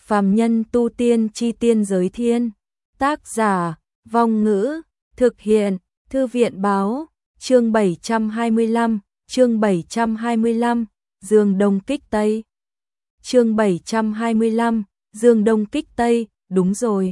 Phàm nhân tu tiên chi tiên giới thiên. Tác giả, Vong Ngữ, thực hiện, Thư viện báo, chương 725, Dương Đông kích Tây. Chương 725, Dương Đông kích Tây, đúng rồi.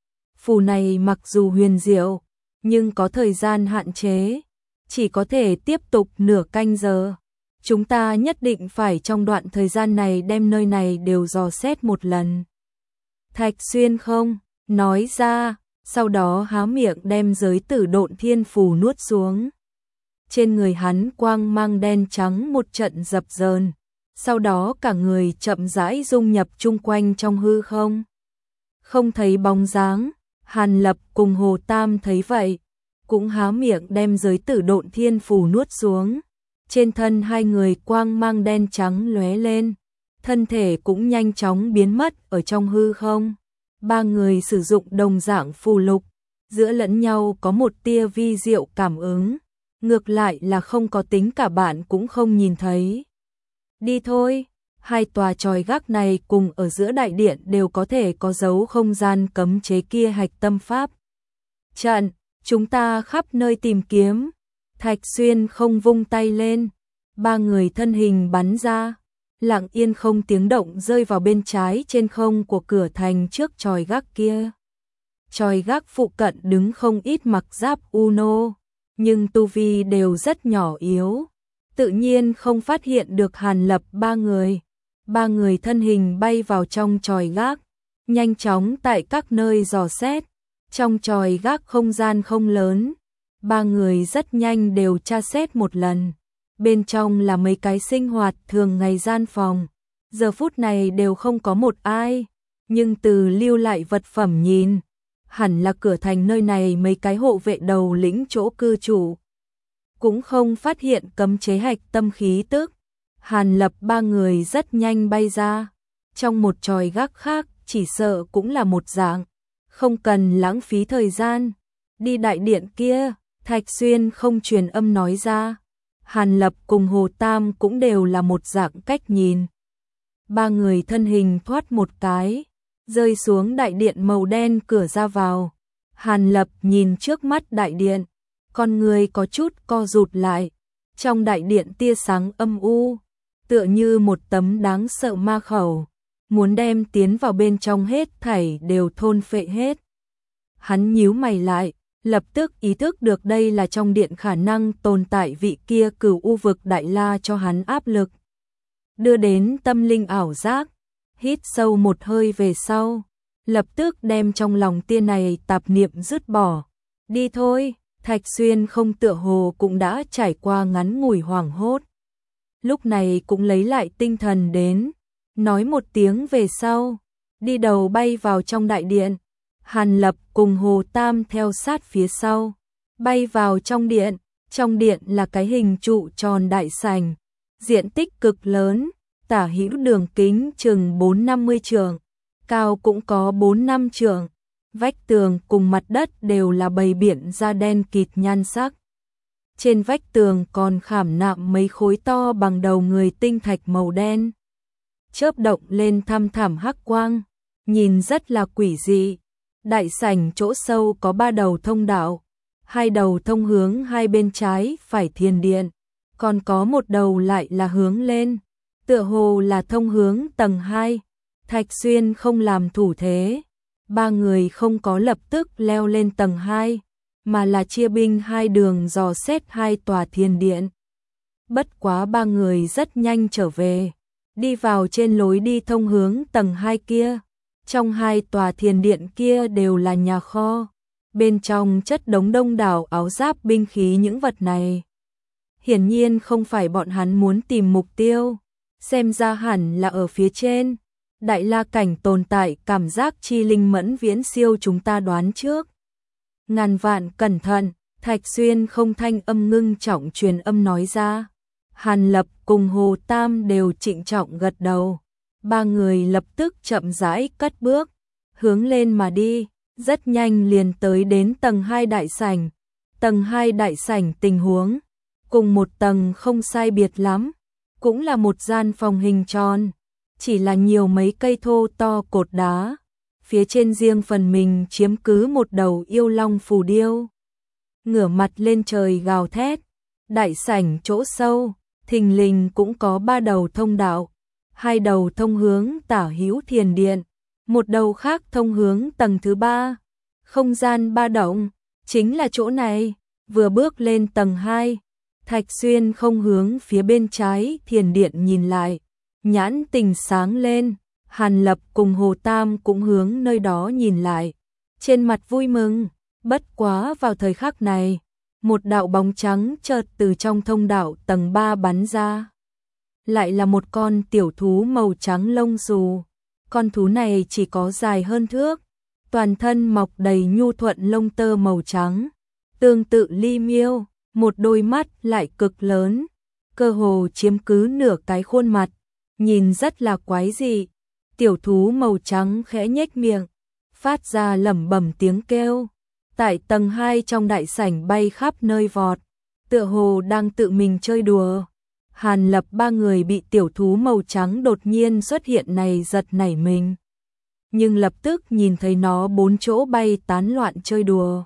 Phù này mặc dù huyền diệu, nhưng có thời gian hạn chế, chỉ có thể tiếp tục nửa canh giờ. Chúng ta nhất định phải trong đoạn thời gian này đem nơi này đều dò xét một lần. Thạch Xuyên không nói ra, sau đó há miệng đem giới tử độn thiên phù nuốt xuống. Trên người hắn quang mang đen trắng một trận dập dờn, sau đó cả người chậm rãi dung nhập chung quanh trong hư không. Không thấy bóng dáng, Hàn Lập cùng Hồ Tam thấy vậy, cũng há miệng đem giới tử độn thiên phù nuốt xuống. Trên thân hai người quang mang đen trắng lóe lên, thân thể cũng nhanh chóng biến mất ở trong hư không. Ba người sử dụng đồng dạng phù lục, giữa lẫn nhau có một tia vi diệu cảm ứng, ngược lại là không có tính cả bạn cũng không nhìn thấy. Đi thôi, hai tòa chòi gác này cùng ở giữa đại điện đều có thể có dấu không gian cấm chế kia hạch tâm pháp trận, chúng ta khắp nơi tìm kiếm. Thạch Xuyên không vung tay lên, ba người thân hình bắn ra, lặng yên không tiếng động rơi vào bên trái trên không của cửa thành trước chòi gác kia. Chòi gác phụ cận đứng không ít mặc giáp Uno, nhưng tu vi đều rất nhỏ yếu, tự nhiên không phát hiện được Hàn Lập ba người. Ba người thân hình bay vào trong chòi gác, nhanh chóng tại các nơi dò xét. Trong chòi gác không gian không lớn, ba người rất nhanh đều tra xét một lần. Bên trong là mấy cái sinh hoạt thường ngày gian phòng, giờ phút này đều không có một ai, nhưng từ lưu lại vật phẩm nhìn, hẳn là cửa thành nơi này mấy cái hộ vệ đầu lĩnh chỗ cư trụ. Cũng không phát hiện cấm chế hạch tâm khí tức. Hàn Lập ba người rất nhanh bay ra, trong một chòi gác khác chỉ sợ cũng là một dạng, không cần lãng phí thời gian. Đi đại điện kia, Thạch Xuyên không truyền âm nói ra. Hàn Lập cùng Hồ Tam cũng đều là một dạng cách nhìn. Ba người thân hình thoát một cái, rơi xuống đại điện màu đen cửa ra vào. Hàn Lập nhìn trước mắt đại điện, con người có chút co rụt lại. Trong đại điện tia sáng âm u, tựa như một tấm đáng sợ ma khẩu, muốn đem tiến vào bên trong hết thảy đều thôn phệ hết. Hắn nhíu mày lại, lập tức ý thức được đây là trong điện khả năng tồn tại vị kia Cửu U vực đại la cho hắn áp lực, đưa đến tâm linh ảo giác. Hít sâu một hơi về sau, lập tức đem trong lòng tia này tạp niệm dứt bỏ. Đi thôi. Thạch Xuyên không tựa hồ cũng đã trải qua ngắn ngủi hoảng hốt, lúc này cũng lấy lại tinh thần đến, nói một tiếng về sau, đi đầu bay vào trong đại điện. Hàn Lập cùng Hồ Tam theo sát phía sau, bay vào trong điện. Trong điện là cái hình trụ tròn đại sảnh, diện tích cực lớn, tả hữu đường kính chừng 4-50 trượng, cao cũng có 4-5 trượng. Vách tường cùng mặt đất đều là bày biện da đen kịt nhan sắc. Trên vách tường còn khảm nạm mấy khối to bằng đầu người tinh thạch màu đen, chớp động lên thăm thẳm hắc quang, nhìn rất là quỷ dị. Đại sảnh chỗ sâu có 3 đầu thông đạo, 2 đầu thông hướng hai bên trái phải thiền điện, còn có một đầu lại là hướng lên, tựa hồ là thông hướng tầng 2. Thạch Xuyên không làm thủ thế. Ba người không có lập tức leo lên tầng 2, mà là chia binh hai đường dò xét hai tòa thiền điện. Bất quá ba người rất nhanh trở về, đi vào trên lối đi thông hướng tầng 2 kia. Trong hai tòa thiền điện kia đều là nhà kho, bên trong chất đống đông đảo áo giáp binh khí những vật này. Hiển nhiên không phải bọn hắn muốn tìm mục tiêu, xem ra hẳn là ở phía trên. Đại la cảnh tồn tại, cảm giác chi linh mẫn viễn siêu chúng ta đoán trước. Ngàn vạn cẩn thận. Thạch Xuyên không thanh âm ngưng trọng truyền âm nói ra. Hàn Lập cùng Hồ Tam đều trịnh trọng gật đầu. Ba người lập tức chậm rãi cất bước, hướng lên mà đi, rất nhanh liền tới đến tầng 2 đại sảnh. Tầng 2 đại sảnh tình huống cùng một tầng không sai biệt lắm, cũng là một gian phòng hình tròn. chỉ là nhiều mấy cây thô to cột đá, phía trên riêng phần mình chiếm cứ một đầu yêu long phù điêu. Ngửa mặt lên trời gào thét, đại sảnh chỗ sâu, thình lình cũng có 3 đầu thông đạo, 2 đầu thông hướng tả hữu thiền điện, một đầu khác thông hướng tầng thứ 3. Không gian ba động, chính là chỗ này. Vừa bước lên tầng 2, Thạch Xuyên không hướng phía bên trái thiền điện nhìn lại, nhãn tình sáng lên. Hàn Lập cùng Hồ Tam cũng hướng nơi đó nhìn lại, trên mặt vui mừng. Bất quá vào thời khắc này, một đạo bóng trắng chợt từ trong thông đạo tầng 3 bắn ra. Lại là một con tiểu thú màu trắng lông xù. Con thú này chỉ có dài hơn thước, toàn thân mọc đầy nhu thuận lông tơ màu trắng, tương tự ly miêu, một đôi mắt lại cực lớn, cơ hồ chiếm cứ nửa cái khuôn mặt, nhìn rất là quái dị. Tiểu thú màu trắng khẽ nhếch miệng, phát ra lẩm bẩm tiếng kêu. Tại tầng 2 trong đại sảnh bay khắp nơi vọt, tựa hồ đang tự mình chơi đùa. Hàn Lập 3 người bị tiểu thú màu trắng đột nhiên xuất hiện này giật nảy mình, nhưng lập tức nhìn thấy nó 4 chỗ bay tán loạn chơi đùa.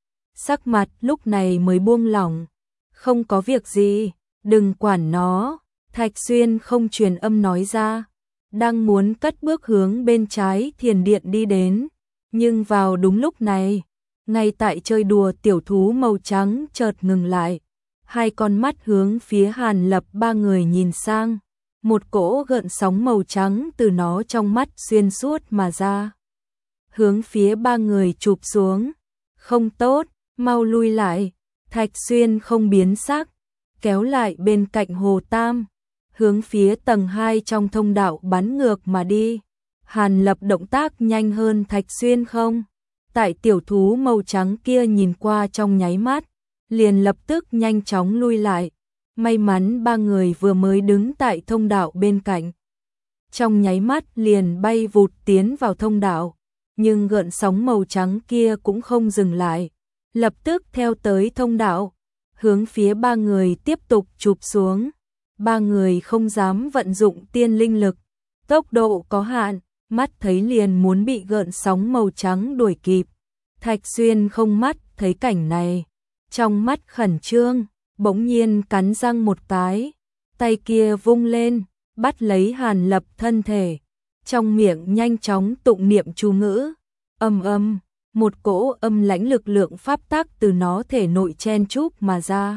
Sắc mặt lúc này mới buông lỏng, không có việc gì, đừng quản nó. Thạch Xuyên không truyền âm nói ra, đang muốn cất bước hướng bên trái thiền điện đi đến, nhưng vào đúng lúc này, ngay tại chơi đùa tiểu thú màu trắng chợt ngừng lại, 2 con mắt hướng phía Hàn Lập 3 người nhìn sang, một cỗ gợn sóng màu trắng từ nó trong mắt xuyên suốt mà ra, hướng phía 3 người chụp xuống. Không tốt, mau lui lại. Thạch Xuyên không biến sắc, kéo lại bên cạnh Hồ Tam, hướng phía tầng 2 trong thông đạo bắn ngược mà đi. Hàn Lập động tác nhanh hơn Thạch Xuyên không? Tại tiểu thú màu trắng kia nhìn qua trong nháy mắt, liền lập tức nhanh chóng lui lại. May mắn 3 người vừa mới đứng tại thông đạo bên cạnh, trong nháy mắt liền bay vụt tiến vào thông đạo, nhưng gợn sóng màu trắng kia cũng không dừng lại, lập tức theo tới thông đạo, hướng phía 3 người tiếp tục chụp xuống. 3 người không dám vận dụng tiên linh lực, tốc độ có hạn, mắt thấy liền muốn bị gợn sóng màu trắng đuổi kịp. Thạch Xuyên không mắt thấy cảnh này, trong mắt khẩn trương, bỗng nhiên cắn răng một cái, tay kia vung lên, bắt lấy Hàn Lập thân thể, trong miệng nhanh chóng tụng niệm chú ngữ. Âm âm, một cỗ âm lãnh lực lượng pháp tắc từ nó thể nội chen chúc mà ra,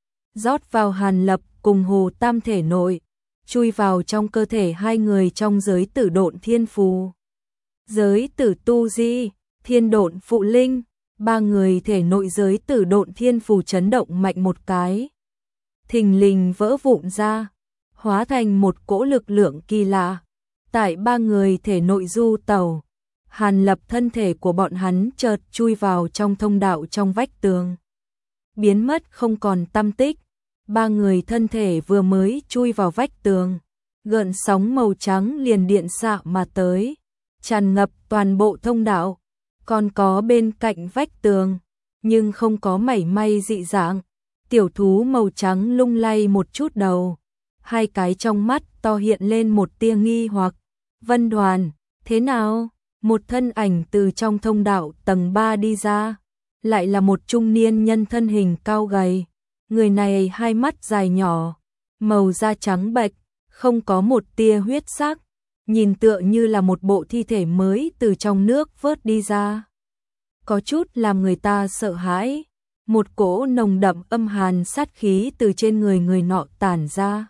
rót vào Hàn Lập cùng Hồ Tam thể nội, chui vào trong cơ thể 2 người trong giới tử độn thiên phù. Giới tử tu di, thiên độn phụ linh, 3 người thể nội giới tử độn thiên phù chấn động mạnh một cái, thình lình vỡ vụn ra, hóa thành một cỗ lực lượng kỳ lạ, tại 3 người thể nội du tẩu. Hàn Lập thân thể của bọn hắn chợt chui vào trong thông đạo trong vách tường, biến mất không còn tăm tích. 3 người thân thể vừa mới chui vào vách tường, gợn sóng màu trắng liền điện xạ mà tới, tràn ngập toàn bộ thông đạo, còn có bên cạnh vách tường, nhưng không có mảy may dị dạng. Tiểu thú màu trắng lung lay một chút đầu, 2 cái trong mắt to hiện lên một tia nghi hoặc. Vân Đoàn, thế nào? Một thân ảnh từ trong thông đạo tầng 3 đi ra, lại là một trung niên nhân thân hình cao gầy. Người này 2 mắt dài nhỏ, màu da trắng bệch, không có một tia huyết sắc, nhìn tựa như là một bộ thi thể mới từ trong nước vớt đi ra. Có chút làm người ta sợ hãi, một cỗ nồng đậm âm hàn sát khí từ trên người nọ tản ra,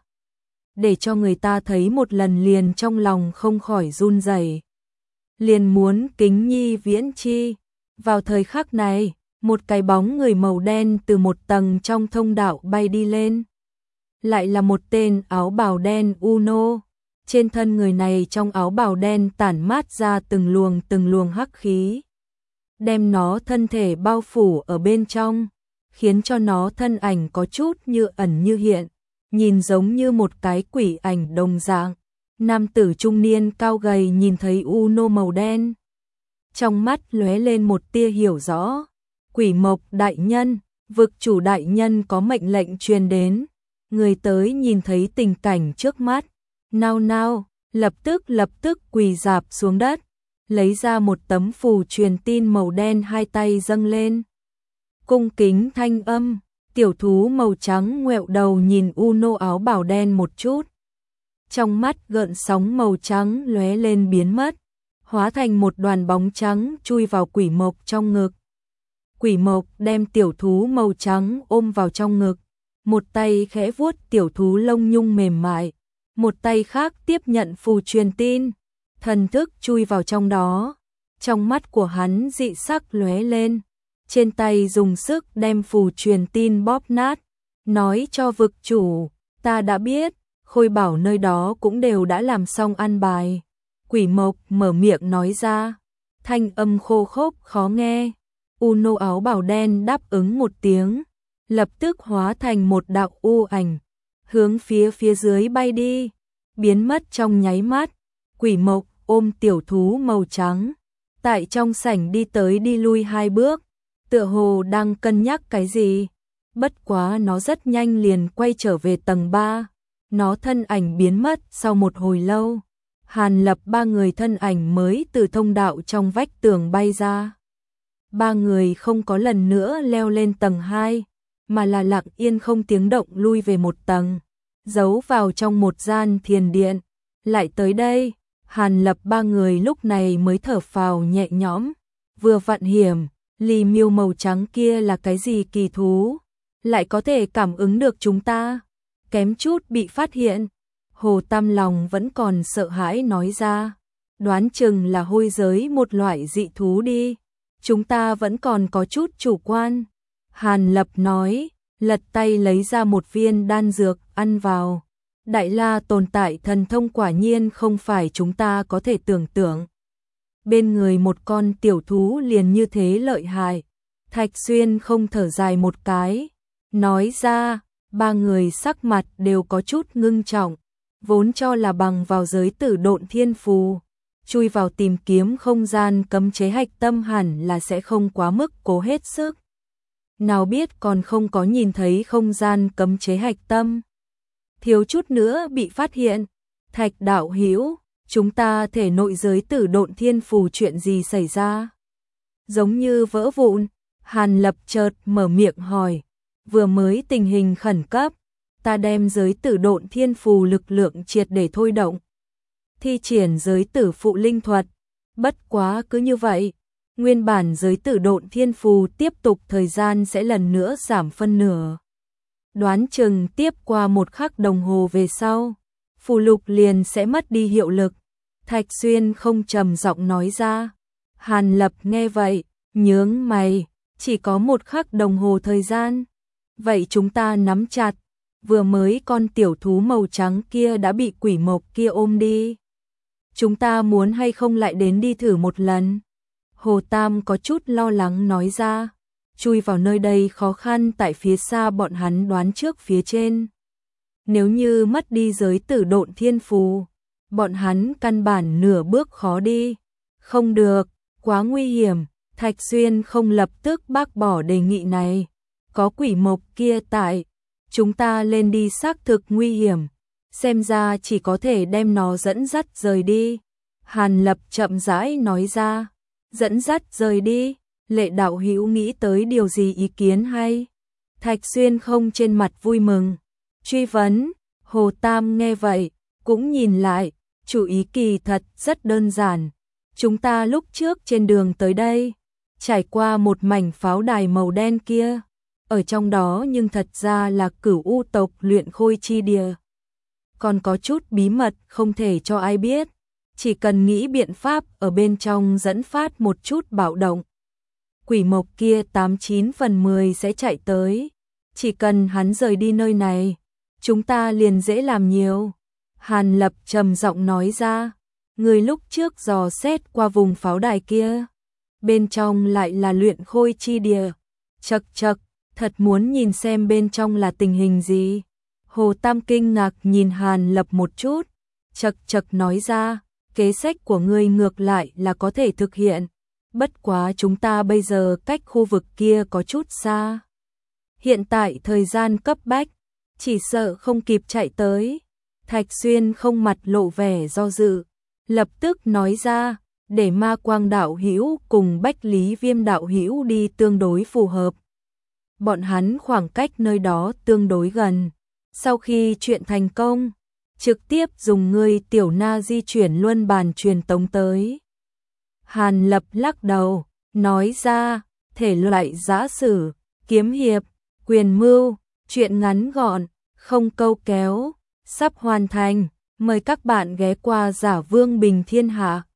để cho người ta thấy một lần liền trong lòng không khỏi run rẩy, liền muốn kính nhi viễn chi. Vào thời khắc này, một cái bóng người màu đen từ một tầng trong thông đạo bay đi lên. Lại là một tên áo bào đen Uno. Trên thân người này trong áo bào đen tản mát ra từng luồng hắc khí, đem nó thân thể bao phủ ở bên trong, khiến cho nó thân ảnh có chút như ẩn như hiện, nhìn giống như một cái quỷ ảnh đồng dạng. Nam tử trung niên cao gầy nhìn thấy Uno màu đen, trong mắt lóe lên một tia hiểu rõ. Quỷ Mộc đại nhân, vực chủ đại nhân có mệnh lệnh truyền đến. Người tới nhìn thấy tình cảnh trước mắt, nao nao, lập tức quỳ rạp xuống đất, lấy ra một tấm phù truyền tin màu đen, hai tay dâng lên. Cung kính thanh âm, tiểu thú màu trắng ngoẹo đầu nhìn Uno áo bào đen một chút. Trong mắt gợn sóng màu trắng lóe lên biến mất, hóa thành một đoàn bóng trắng chui vào quỷ mộc trong ngực. Quỷ mộc đem tiểu thú màu trắng ôm vào trong ngực, một tay khẽ vuốt tiểu thú lông nhung mềm mại, một tay khác tiếp nhận phù truyền tin, thần thức chui vào trong đó. Trong mắt của hắn dị sắc lóe lên, trên tay dùng sức đem phù truyền tin bóp nát, nói cho vực chủ, ta đã biết, Khôi Bảo nơi đó cũng đều đã làm xong an bài. Quỷ mộc mở miệng nói ra, thanh âm khô khốc khó nghe. Uno áo bào đen đáp ứng một tiếng, lập tức hóa thành một đạo u ảnh, hướng phía dưới bay đi, biến mất trong nháy mắt. Quỷ mộc ôm tiểu thú màu trắng, tại trong sảnh đi tới đi lui hai bước, tựa hồ đang cân nhắc cái gì. Bất quá nó rất nhanh liền quay trở về tầng 3, nó thân ảnh biến mất sau một hồi lâu. Hàn Lập ba người thân ảnh mới từ thông đạo trong vách tường bay ra. Ba người không có lần nữa leo lên tầng 2, mà là lặng yên không tiếng động lui về một tầng, giấu vào trong một gian thiền điện. Lại tới đây, Hàn Lập ba người lúc này mới thở phào nhẹ nhõm. Vừa vặn hiểm, Ly miêu màu trắng kia là cái gì kỳ thú, lại có thể cảm ứng được chúng ta, kém chút bị phát hiện. Hồ Tam lòng vẫn còn sợ hãi nói ra, đoán chừng là hôi giới một loại dị thú đi, chúng ta vẫn còn có chút chủ quan. Hàn Lập nói, lật tay lấy ra một viên đan dược ăn vào. Đại La tồn tại thần thông quả nhiên không phải chúng ta có thể tưởng tượng. Bên người một con tiểu thú liền như thế lợi hại. Thạch Xuyên không thở dài một cái, nói ra, ba người sắc mặt đều có chút ngưng trọng, vốn cho là bằng vào giới tử độn thiên phù, chui vào tìm kiếm không gian cấm chế hạch tâm hẳn là sẽ không quá mức cố hết sức. Nào biết còn không có nhìn thấy không gian cấm chế hạch tâm, thiếu chút nữa bị phát hiện. Thạch đạo hữu, chúng ta thể nội giới tử độn thiên phù chuyện gì xảy ra? Giống như vỡ vụn. Hàn Lập chợt mở miệng hỏi, vừa mới tình hình khẩn cấp, ta đem giới tử độn thiên phù lực lượng triệt để thôi động, thi triển giới tử phụ linh thuật. Bất quá cứ như vậy, nguyên bản giới tử độn thiên phù tiếp tục thời gian sẽ lần nữa giảm phân nửa. Đoán chừng tiếp qua 1 khắc đồng hồ về sau, phù lục liền sẽ mất đi hiệu lực. Thạch Xuyên không trầm giọng nói ra. Hàn Lập nghe vậy, nhướng mày, chỉ có 1 khắc đồng hồ thời gian. Vậy chúng ta nắm chặt, vừa mới con tiểu thú màu trắng kia đã bị quỷ mộc kia ôm đi. Chúng ta muốn hay không lại đến đi thử một lần? Hồ Tam có chút lo lắng nói ra. Chui vào nơi đây khó khăn tại phía xa bọn hắn đoán trước phía trên. Nếu như mất đi giới tử độn thiên phù, bọn hắn căn bản nửa bước khó đi. Không được, quá nguy hiểm. Thạch Xuyên không lập tức bác bỏ đề nghị này. Có quỷ mộc kia tại, chúng ta lên đi xác thực nguy hiểm. Xem ra chỉ có thể đem nó dẫn dắt rời đi. Hàn Lập chậm rãi nói ra. Dẫn dắt rời đi. Lệ đạo hữu nghĩ tới điều gì ý kiến hay? Thạch Xuyên không trên mặt vui mừng. Truy vấn, Hồ Tam nghe vậy, cũng nhìn lại, chủ ý kỳ thật rất đơn giản. Chúng ta lúc trước trên đường tới đây, trải qua một mảnh pháo đài màu đen kia, ở trong đó nhưng thật ra là Cửu U tộc luyện khôi chi địa. Còn có chút bí mật không thể cho ai biết, chỉ cần nghĩ biện pháp ở bên trong dẫn phát một chút bạo động. Quỷ mộc kia 89 phần 10 sẽ chạy tới, chỉ cần hắn rời đi nơi này, chúng ta liền dễ làm nhiều. Hàn Lập trầm giọng nói ra, người lúc trước dò xét qua vùng pháo đài kia, bên trong lại là luyện khôi chi địa. Chậc chậc, thật muốn nhìn xem bên trong là tình hình gì. Hồ Tam kinh ngạc nhìn Hàn Lập một chút, chậc chậc nói ra, kế sách của ngươi ngược lại là có thể thực hiện. Bất quá chúng ta bây giờ cách khu vực kia có chút xa. Hiện tại thời gian cấp bách, chỉ sợ không kịp chạy tới. Thạch Xuyên không mặt lộ vẻ do dự, lập tức nói ra, để Ma Quang đạo hữu cùng Bách Lý Viêm đạo hữu đi tương đối phù hợp. Bọn hắn khoảng cách nơi đó tương đối gần. Sau khi chuyện thành công, trực tiếp dùng ngươi tiểu na di chuyển luân bàn truyền tống tới. Hàn Lập lắc đầu, nói ra, thể loại giã sử, kiếm hiệp, quyền mưu, chuyện ngắn gọn, không câu kéo, sắp hoàn thành, mời các bạn ghé qua Giả Vương Bình Thiên Hạ.